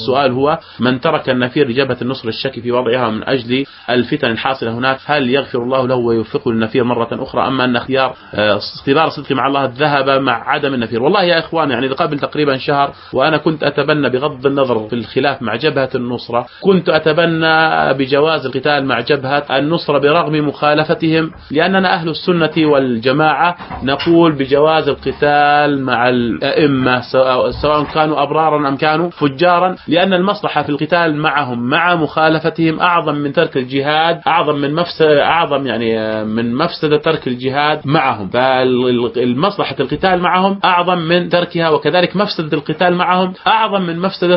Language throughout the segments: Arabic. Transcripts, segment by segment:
السؤال هو من ترك النفير لجبهة النصر الشك في وضعها من أجل الفتن الحاصلة هناك هل يغفر الله له ويوفقه للنفير مرة أخرى، أما أن اختبار صدقي مع الله ذهب مع عدم النفير؟ والله يا إخوان يعني قبل تقريبا شهر وأنا كنت أتبنى بغض النظر في الخلاف مع جبهة النصرة، كنت أتبنى بجواز القتال مع جبهة النصرة برغم مخالفتهم، لأننا أهل السنة والجماعة نقول بجواز القتال مع الأئمة سواء كانوا أبرارا أم كانوا فجارا، لأن المصلحة في القتال معهم مع مخالفتهم أعظم من ترك الجهاد، أعظم يعني من مفسدة ترك الجهاد معهم. فالمصلحة القتال معهم أعظم من تركها، وكذلك مفسدة القتال معهم أعظم من مفسدة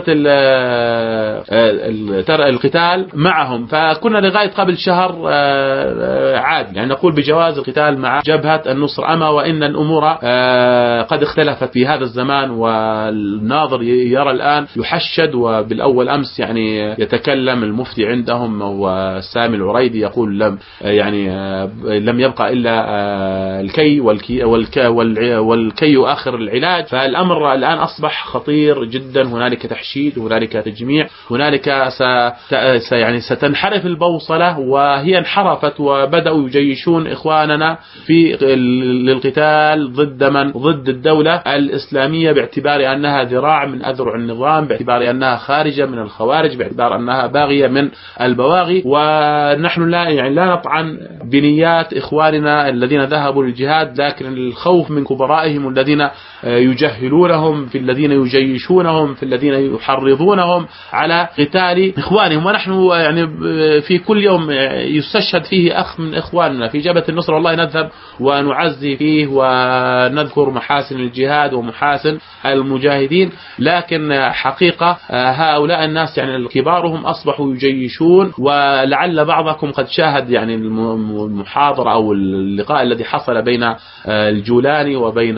القتال معهم. فكنا لغاية قبل شهر عادي يعني نقول بجواز القتال مع جبهة النصر، أما وإن الأمور قد اختلفت في هذا الزمان، والناظر يرى الآن يحشد. وبالأول أمس يعني يتكلم المفتي عندهم وسامي العريدي يقول لم يبقى إلا الكي والكي آخر العلاج. فالأمر الآن أصبح خطير جدا، هنالك تحشيد، هنالك تجميع، هنالك ستنحرف البوصلة، وهي انحرفت وبدأوا يجيشون إخواننا في للقتال ضد الدولة الإسلامية، باعتبار أنها ذراع من أذرع النظام، باعتبار أنها خارجة من الخوارج، باعتبار أنها باغية من البواغي. ونحن لا نطعن بنيات إخواننا الذين ذهبوا للجهاد، لكن الخوف من كبرائهم الذين يجهلونهم، في الذين يجيشونهم، في الذين يحرضونهم على قتال إخوانهم. ونحن يعني في كل يوم يستشهد فيه أخ من إخواننا في جبهة النصر، والله نذهب ونعزي فيه ونذكر محاسن الجهاد ومحاسن المجاهدين، لكن حقيقة هؤلاء الناس يعني كبارهم أصبحوا يجيشون. ولعل بعضكم قد شاهد يعني المحاضرة أو اللقاء الذي حصل بين الجولاني وبين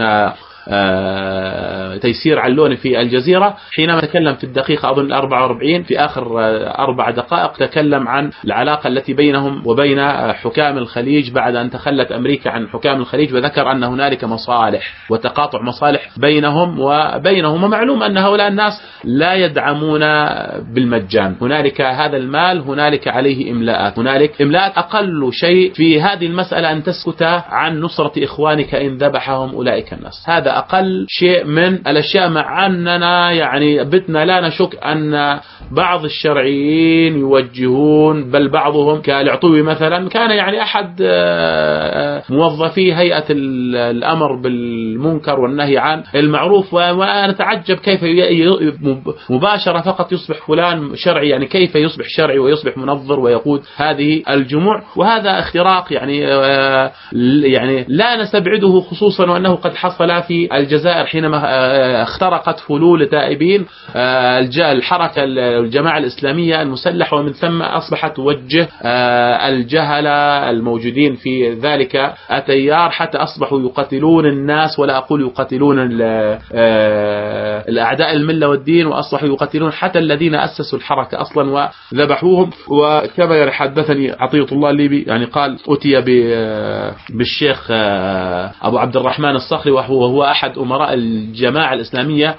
تيسير علوني في الجزيرة، حينما تكلم في الدقيقة أظن 44 في آخر 4 دقائق تكلم عن العلاقة التي بينهم وبين حكام الخليج بعد أن تخلت أمريكا عن حكام الخليج، وذكر أن هنالك مصالح وتقاطع مصالح بينهم وبينهم. ومعلوم أن هؤلاء الناس لا يدعمون بالمجان، هنالك هذا المال، هنالك عليه إملاءات، هنالك إملاءات. أقل شيء في هذه المسألة أن تسكت عن نصرة إخوانك إن ذبحهم أولئك الناس، هذا أقل شيء من الأشياء. مع أننا يعني بتنا لا نشك أن بعض الشرعيين يوجهون، بل بعضهم كالعطوي مثلا كان يعني أحد موظفي هيئة الأمر بالمنكر والنهي عن المعروف، وأنا أتعجب كيف مباشرة فقط يصبح فلان شرعي، يعني كيف يصبح شرعي ويصبح منظر ويقود هذه الجموع. وهذا اختراق يعني لا نستبعده، خصوصا وأنه قد حصل في الجزائر حينما اخترقت فلول تائبين الحركة الجماعة الإسلامية المسلحة، ومن ثم أصبحت توجه الجهلة الموجودين في ذلك التيار حتى أصبحوا يقتلون الناس، ولا أقول يقتلون الأعداء الملة والدين، وأصبحوا يقتلون حتى الذين أسسوا الحركة أصلا وذبحوهم. وكما حدثني عطية الله الليبي يعني قال أتي بالشيخ أبو عبد الرحمن الصخري، وهو أحد أمراء الجماعة الإسلامية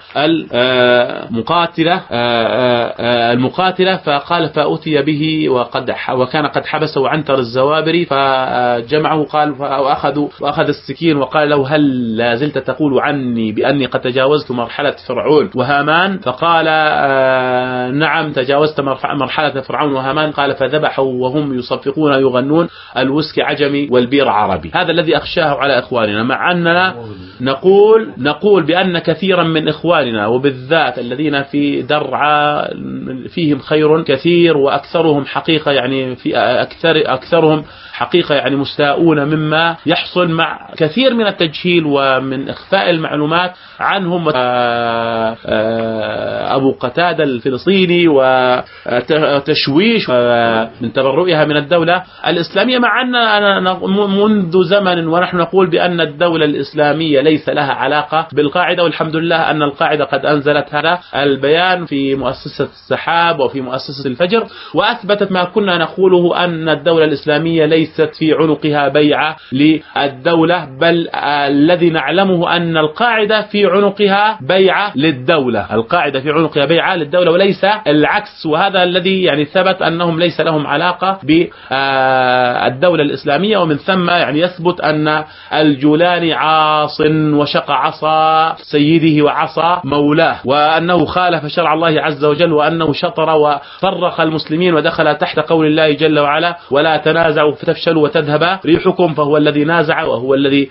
المقاتلة، فقال فأتي به وكان قد حبسه عنتر الزوابري، فجمعه قال وأخذ السكين وقال له هل لا زلت تقول عني بأني قد تجاوزت مرحلة فرعون وهامان؟ فقال نعم تجاوزت مرحلة فرعون وهامان. قال فذبحوا وهم يصفقون يغنون الوسك عجمي والبير عربي. هذا الذي أخشاه على إخواننا، مع أننا نقول بأن كثيرا من إخواننا وبالذات الذين في درعا فيهم خير كثير، وأكثرهم حقيقة يعني أكثرهم حقيقة يعني مستاءون مما يحصل مع كثير من التجهيل ومن إخفاء المعلومات عنهم. أبو قتادة الفلسطيني وتشويش من تبرؤها من الدولة الإسلامية، مع أن منذ زمن ونحن نقول بأن الدولة الإسلامية ليس لها علاقة بالقاعدة. والحمد لله أن القاعدة قد أنزلت هذا البيان في مؤسسة السحاب وفي مؤسسة الفجر، وأثبتت ما كنا نقوله أن الدولة الإسلامية ليست في عنقها بيعة للدولة، بل الذي نعلمه أن القاعدة في عنقها بيعة للدولة، القاعدة في عنقها بيعة للدولة وليس العكس. وهذا الذي يعني ثبت أنهم ليس لهم علاقة بالدولة الإسلامية، ومن ثم يعني يثبت أن الجولاني عاص وشق عصا سيده وعصا مولاه، وأنه خالف شرع الله عز وجل، وأنه شطر وفرق المسلمين ودخل تحت قول الله جل وعلا: ولا تنازعوا فتفشلوا وتذهب ريحكم. فهو الذي نازع وهو الذي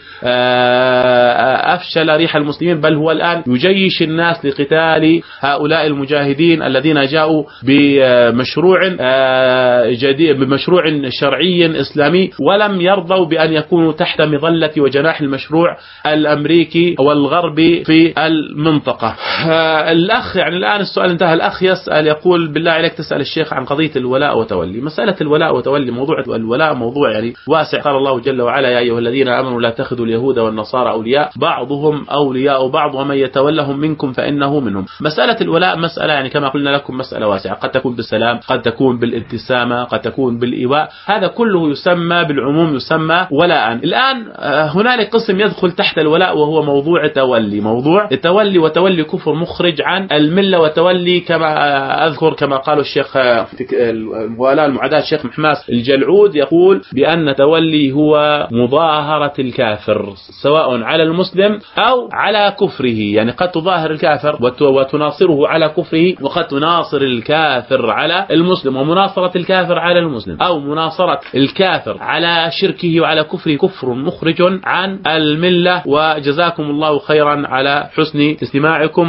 أفشل ريح المسلمين، بل هو الآن يجيش الناس لقتال هؤلاء المجاهدين الذين جاءوا بمشروع جديد، بمشروع شرعي إسلامي، ولم يرضوا بأن يكونوا تحت مظلة وجناح المشروع الأمريكي والغربي في المنطقة. الأخ يعني الآن السؤال انتهى، الأخ يسأل يقول: بالله عليك تسأل الشيخ عن قضية الولاء وتولي. مسألة الولاء وتولي، موضوع الولاء موضوع يعني واسع. قال الله جل وعلا: يا أيها الذين آمنوا لا تتخذوا اليهود والنصارى أولياء بعضهم أولياء بعض ومن يتولهم منكم فإنه منهم. مسألة الولاء مسألة يعني كما قلنا لكم مسألة واسعة، قد تكون بالسلام، قد تكون بالابتسامة، قد تكون بالإيواء، هذا كله يسمى بالعموم يسمى ولاء. الآن هنالك قسم يدخل تحت الولاء وهو موضوع التولي. موضوع التولي وتولي كفر مخرج عن الملة، وتولي كما أذكر كما قالوا الشيخ الموالاة المعاداة الشيخ محماس الجلعود يقول بأن التولي هو مظاهرة الكافر سواء على المسلم أو على كفره، يعني قد تظاهر الكافر وتناصره على كفره، وقد تناصر الكافر على المسلم، ومناصرة الكافر على المسلم أو مناصرة الكافر على شركه وعلى كفره كفر مخرج عن الملة. وجزاكم الله خيرا على حسن استماعكم.